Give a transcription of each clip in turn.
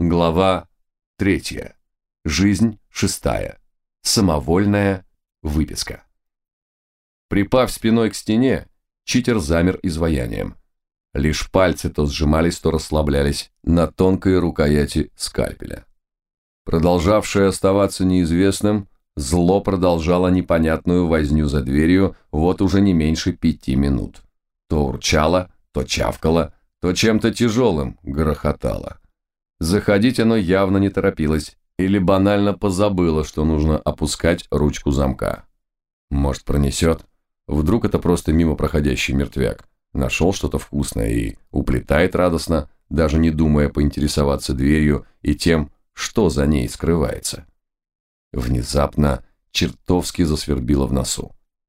Глава 3. Жизнь 6. Самовольная выписка. Припав спиной к стене, читер замер изваянием. Лишь пальцы то сжимались, то расслаблялись на тонкой рукояти скальпеля. Продолжавшее оставаться неизвестным, зло продолжало непонятную возню за дверью вот уже не меньше 5 минут. То урчало, то чавкало, то чем-то тяжелым грохотало. Заходить оно явно не торопилось или банально позабыло, что нужно опускать ручку замка. Может, пронесет? Вдруг это просто мимо проходящий мертвяк. Нашел что-то вкусное и уплетает радостно, даже не думая поинтересоваться дверью и тем, что за ней скрывается. Внезапно чертовски засвербило в носу.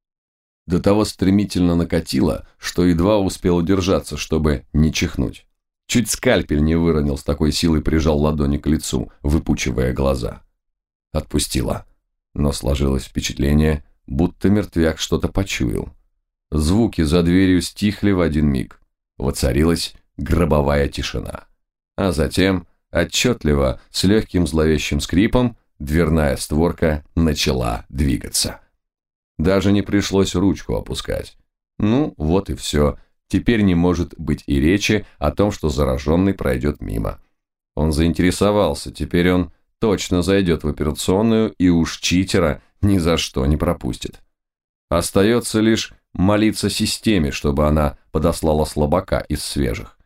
До того стремительно накатило, что едва успел удержаться, чтобы не чихнуть. Чуть скальпель не выронил, с такой силой прижал ладони к лицу, выпучивая глаза. Отпустило, но сложилось впечатление, будто мертвяк что-то почуял. Звуки за дверью стихли в один миг. Воцарилась гробовая тишина. А затем, отчетливо, с легким зловещим скрипом, дверная створка начала двигаться. Даже не пришлось ручку опускать. Ну, вот и все. Теперь не может быть и речи о том, что зараженный пройдет мимо. Он заинтересовался, теперь он точно зайдет в операционную и уж читера ни за что не пропустит. Остается лишь молиться системе, чтобы она подослала слабака из свежих.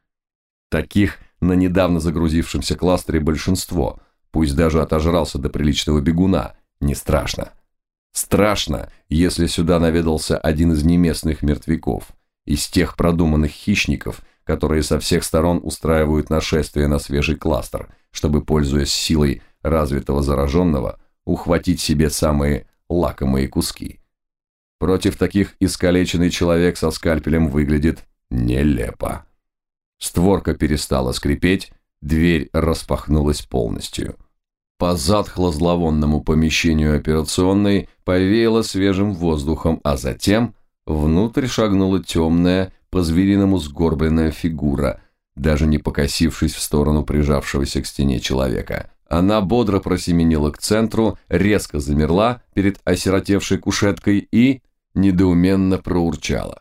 Таких на недавно загрузившемся кластере большинство, пусть даже отожрался до приличного бегуна, не страшно. Страшно, если сюда наведался один из неместных мертвяков, из тех продуманных хищников, которые со всех сторон устраивают нашествие на свежий кластер, чтобы, пользуясь силой развитого зараженного, ухватить себе самые лакомые куски. Против таких искалеченный человек со скальпелем выглядит нелепо. Створка перестала скрипеть, дверь распахнулась полностью. По затхло-зловонному помещению операционной повеяло свежим воздухом, а затем внутрь шагнула темная, по-звериному сгорбленная фигура, даже не покосившись в сторону прижавшегося к стене человека. Она бодро просеменила к центру, резко замерла перед осиротевшей кушеткой и недоуменно проурчала.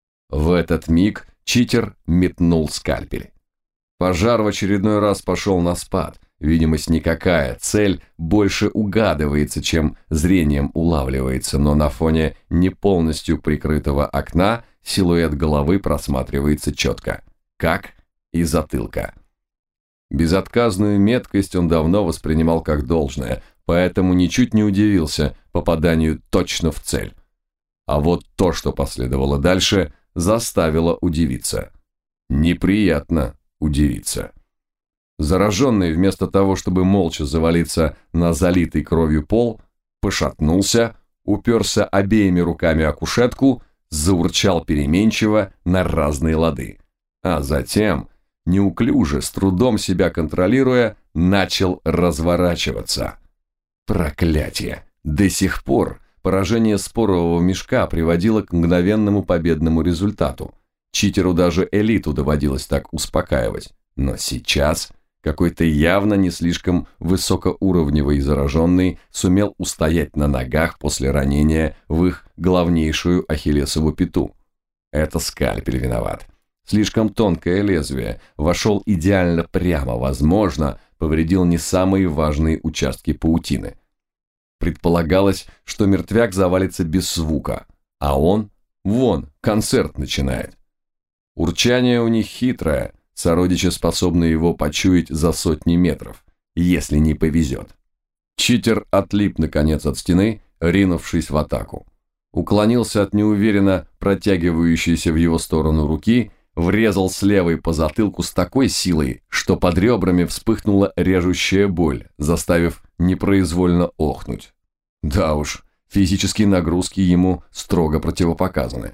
В этот миг читер метнул скальпель. Пожар в очередной раз пошел на спад. Видимость никакая, цель больше угадывается, чем зрением улавливается, но на фоне не полностью прикрытого окна силуэт головы просматривается четко, как и затылка. Безотказную меткость он давно воспринимал как должное, поэтому ничуть не удивился попаданию точно в цель. А вот то, что последовало дальше, заставило удивиться. Неприятно удивиться. Зараженный, вместо того, чтобы молча завалиться на залитый кровью пол, пошатнулся, уперся обеими руками о кушетку, заурчал переменчиво на разные лады. А затем, неуклюже, с трудом себя контролируя, начал разворачиваться. Проклятие! До сих пор поражение спорового мешка приводило к мгновенному победному результату. Читеру даже элиту доводилось так успокаивать. Но сейчас какой-то явно не слишком высокоуровневый зараженный сумел устоять на ногах после ранения в их главнейшую ахиллесову пяту. Это скальпель виноват. Слишком тонкое лезвие, вошел идеально прямо, возможно, повредил не самые важные участки паутины. Предполагалось, что мертвяк завалится без звука, а он, вон, концерт начинает. Урчание у них хитрое, сородичи способны его почуять за сотни метров, если не повезет. Читер отлип наконец от стены, ринувшись в атаку. Уклонился от неуверенно протягивающейся в его сторону руки, врезал с левой по затылку с такой силой, что под ребрами вспыхнула режущая боль, заставив непроизвольно охнуть. Да уж, физические нагрузки ему строго противопоказаны.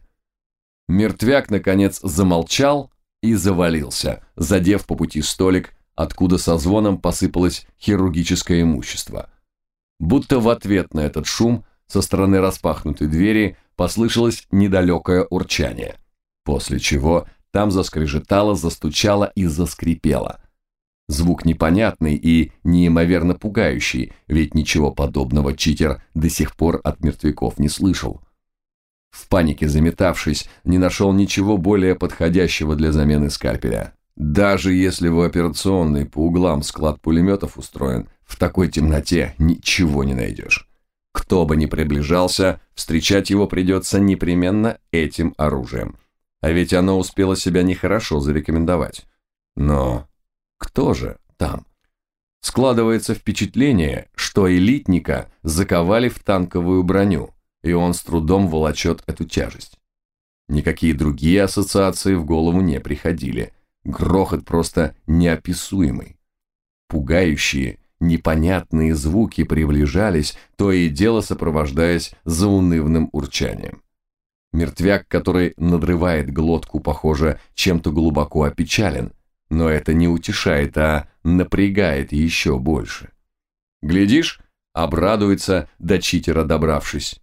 Мертвяк наконец замолчал и завалился, задев по пути столик, откуда со звоном посыпалось хирургическое имущество. Будто в ответ на этот шум со стороны распахнутой двери послышалось недалекое урчание, после чего там заскрежетало, застучало и заскрипело. Звук непонятный и неимоверно пугающий, ведь ничего подобного читер до сих пор от мертвяков не слышал. В панике заметавшись, не нашел ничего более подходящего для замены скальпеля. Даже если в операционной по углам склад пулеметов устроен, в такой темноте ничего не найдешь. Кто бы ни приближался, встречать его придется непременно этим оружием. А ведь оно успело себя нехорошо зарекомендовать. Но кто же там? Складывается впечатление, что элитника заковали в танковую броню, и он с трудом волочет эту тяжесть. Никакие другие ассоциации в голову не приходили. Грохот просто неописуемый. Пугающие, непонятные звуки приближались, то и дело сопровождаясь заунывным урчанием. Мертвяк, который надрывает глотку, похоже, чем-то глубоко опечален, но это не утешает, а напрягает еще больше. Глядишь, обрадуется до читера добравшись.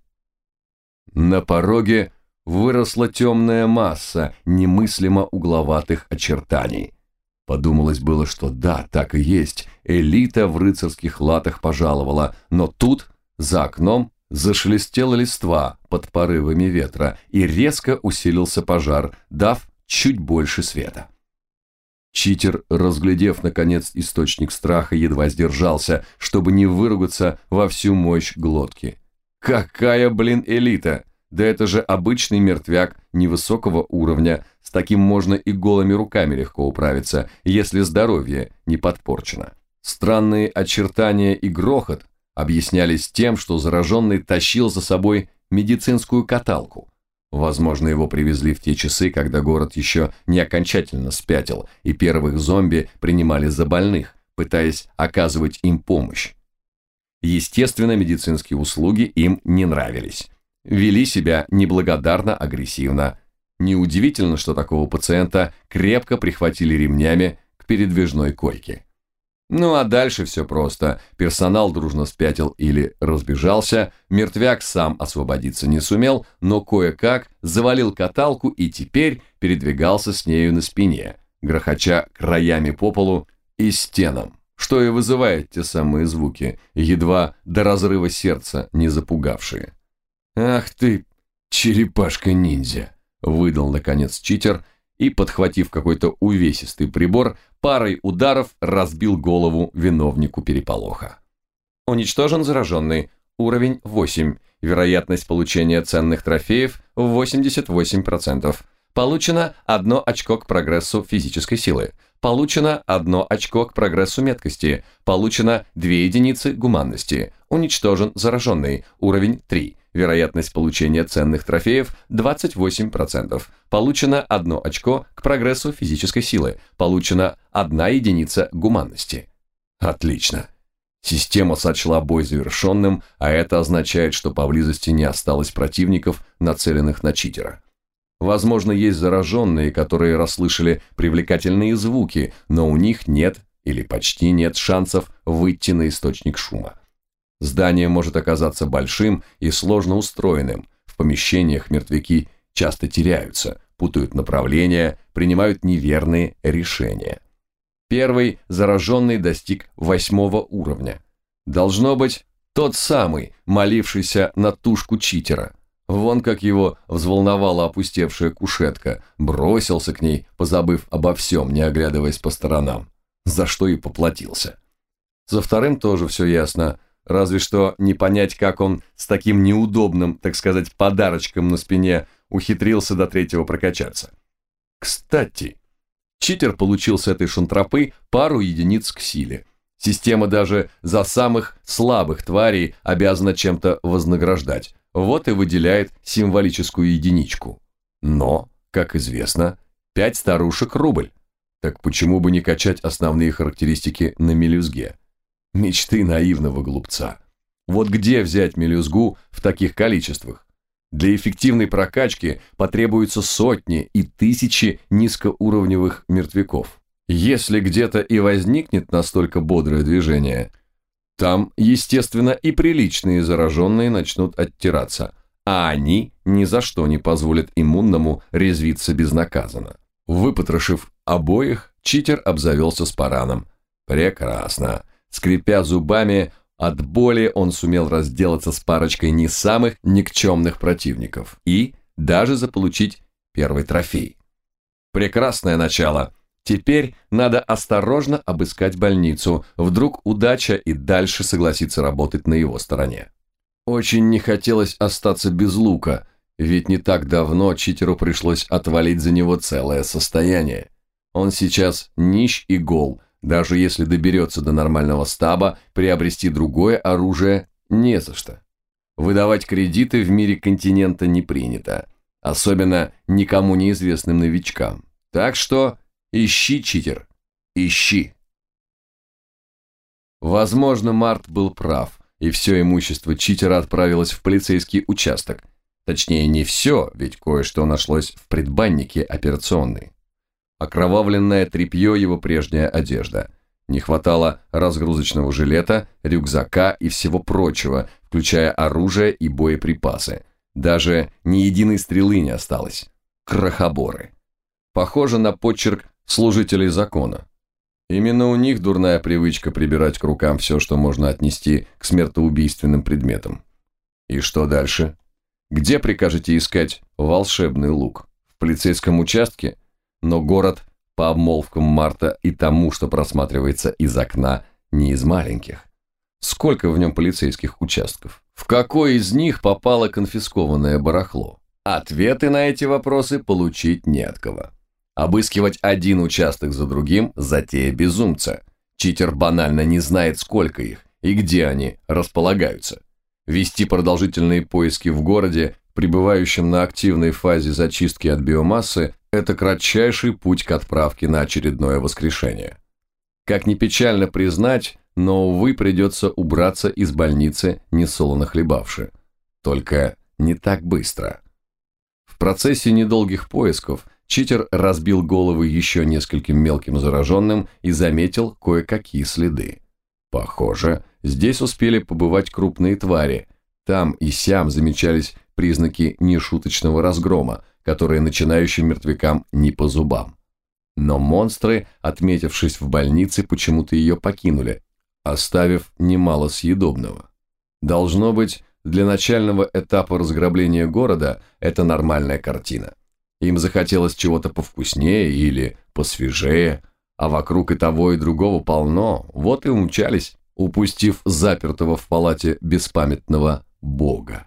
На пороге выросла темная масса немыслимо угловатых очертаний. Подумалось было, что да, так и есть, элита в рыцарских латах пожаловала, но тут, за окном, зашелестела листва под порывами ветра, и резко усилился пожар, дав чуть больше света. Читер, разглядев, наконец, источник страха, едва сдержался, чтобы не выругаться во всю мощь глотки. Какая, блин, элита! Да это же обычный мертвяк невысокого уровня, с таким можно и голыми руками легко управиться, если здоровье не подпорчено. Странные очертания и грохот объяснялись тем, что зараженный тащил за собой медицинскую каталку. Возможно, его привезли в те часы, когда город еще не окончательно спятил, и первых зомби принимали за больных, пытаясь оказывать им помощь. Естественно, медицинские услуги им не нравились. Вели себя неблагодарно агрессивно. Неудивительно, что такого пациента крепко прихватили ремнями к передвижной койке. Ну а дальше все просто. Персонал дружно спятил или разбежался, мертвяк сам освободиться не сумел, но кое-как завалил каталку и теперь передвигался с нею на спине, грохоча краями по полу и стенам, что и вызывает те самые звуки, едва до разрыва сердца не запугавшие. «Ах ты, черепашка-ниндзя!» – выдал, наконец, читер и, подхватив какой-то увесистый прибор, парой ударов разбил голову виновнику переполоха. Уничтожен зараженный. Уровень 8. Вероятность получения ценных трофеев 88%. Получено 1 очко к прогрессу физической силы. Получено 1 очко к прогрессу меткости. Получено 2 единицы гуманности. Уничтожен зараженный. Уровень 3. Вероятность получения ценных трофеев 28%. Получено 1 очко к прогрессу физической силы. Получено 1 единица гуманности. Отлично. Система сочла бой завершенным, а это означает, что поблизости не осталось противников, нацеленных на читера. Возможно, есть зараженные, которые расслышали привлекательные звуки, но у них нет или почти нет шансов выйти на источник шума. Здание может оказаться большим и сложно устроенным. В помещениях мертвяки часто теряются, путают направления, принимают неверные решения. Первый зараженный достиг 8 уровня. Должно быть, тот самый, молившийся на тушку читера. Вон как его взволновала опустевшая кушетка, бросился к ней, позабыв обо всем, не оглядываясь по сторонам, за что и поплатился. За вторым тоже все ясно. Разве что не понять, как он с таким неудобным, так сказать, подарочком на спине ухитрился до 3-го прокачаться. Кстати, читер получил с этой шантропы пару единиц к силе. Система даже за самых слабых тварей обязана чем-то вознаграждать. Вот и выделяет символическую единичку. Но, как известно, 5 старушек рубль. Так почему бы не качать основные характеристики на мелюзге? Мечты наивного глупца. Вот где взять мелюзгу в таких количествах? Для эффективной прокачки потребуются сотни и тысячи низкоуровневых мертвяков. Если где-то и возникнет настолько бодрое движение, там, естественно, и приличные зараженные начнут оттираться, а они ни за что не позволят иммунному резвиться безнаказанно. Выпотрошив обоих, читер обзавелся спараном. Прекрасно. Скрипя зубами, от боли он сумел разделаться с парочкой не самых никчемных противников и даже заполучить первый трофей. Прекрасное начало. Теперь надо осторожно обыскать больницу, вдруг удача и дальше согласится работать на его стороне. Очень не хотелось остаться без лука, ведь не так давно читеру пришлось отвалить за него целое состояние. Он сейчас нищ и гол, даже если доберется до нормального стаба, приобрести другое оружие не за что. Выдавать кредиты в мире континента не принято, особенно никому неизвестным новичкам. Так что ищи, читер, ищи. Возможно, Март был прав, и все имущество читера отправилось в полицейский участок. Точнее, не все, ведь кое-что нашлось в предбаннике операционной. Окровавленное тряпье его прежняя одежда. Не хватало разгрузочного жилета, рюкзака и всего прочего, включая оружие и боеприпасы. Даже ни единой стрелы не осталось. Крохоборы. Похоже на почерк служителей закона. Именно у них дурная привычка прибирать к рукам все, что можно отнести к смертоубийственным предметам. И что дальше? Где прикажете искать волшебный лук? В полицейском участке? Но город, по обмолвкам Марта и тому, что просматривается из окна, не из маленьких. Сколько в нем полицейских участков? В какой из них попало конфискованное барахло? Ответы на эти вопросы получить не от кого. Обыскивать один участок за другим – затея безумца. Читер банально не знает, сколько их и где они располагаются. Вести продолжительные поиски в городе, пребывающем на активной фазе зачистки от биомассы, это кратчайший путь к отправке на очередное воскрешение. Как ни печально признать, но, увы, придется убраться из больницы, несолоно хлебавши. Только не так быстро. В процессе недолгих поисков читер разбил головы еще нескольким мелким зараженным и заметил кое-какие следы. Похоже, здесь успели побывать крупные твари. Там и сям замечались признаки нешуточного разгрома, которые начинающим мертвякам не по зубам. Но монстры, отметившись в больнице, почему-то ее покинули, оставив немало съедобного. Должно быть, для начального этапа разграбления города это нормальная картина. Им захотелось чего-то повкуснее или посвежее, а вокруг и того, и другого полно, вот и умчались, упустив запертого в палате беспамятного бога.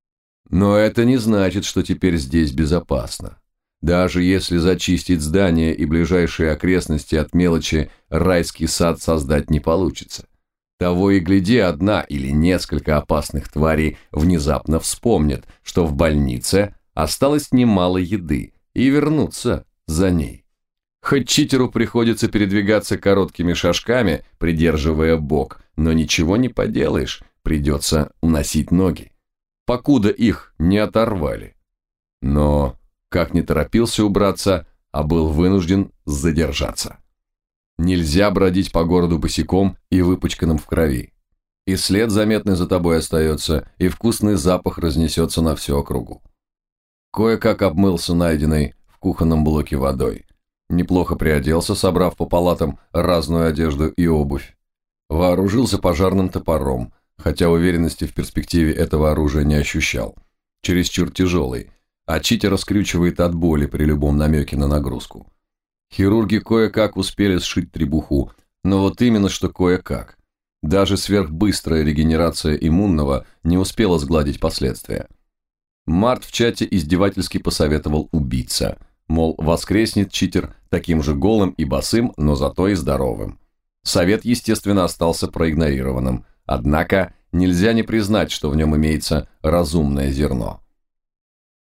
Но это не значит, что теперь здесь безопасно. Даже если зачистить здание и ближайшие окрестности от мелочи, райский сад создать не получится. Того и гляди, одна или несколько опасных тварей внезапно вспомнят, что в больнице осталось немало еды, и вернутся за ней. Хоть читеру приходится передвигаться короткими шажками, придерживая бок, но ничего не поделаешь, придется уносить ноги, покуда их не оторвали. Но, как не торопился убраться, а был вынужден задержаться. Нельзя бродить по городу босиком и выпачканным в крови. И след заметный за тобой остается, и вкусный запах разнесется на всю округу. Кое-как обмылся найденной в кухонном блоке водой. Неплохо приоделся, собрав по палатам разную одежду и обувь. Вооружился пожарным топором, хотя уверенности в перспективе этого оружия не ощущал. Чересчур тяжелый, а читера скрючивает от боли при любом намеке на нагрузку. Хирурги кое-как успели сшить требуху, но вот именно что кое-как. Даже сверхбыстрая регенерация иммунного не успела сгладить последствия. Март в чате издевательски посоветовал убиться, мол, воскреснет читер таким же голым и босым, но зато и здоровым. Совет, естественно, остался проигнорированным, однако нельзя не признать, что в нем имеется разумное зерно.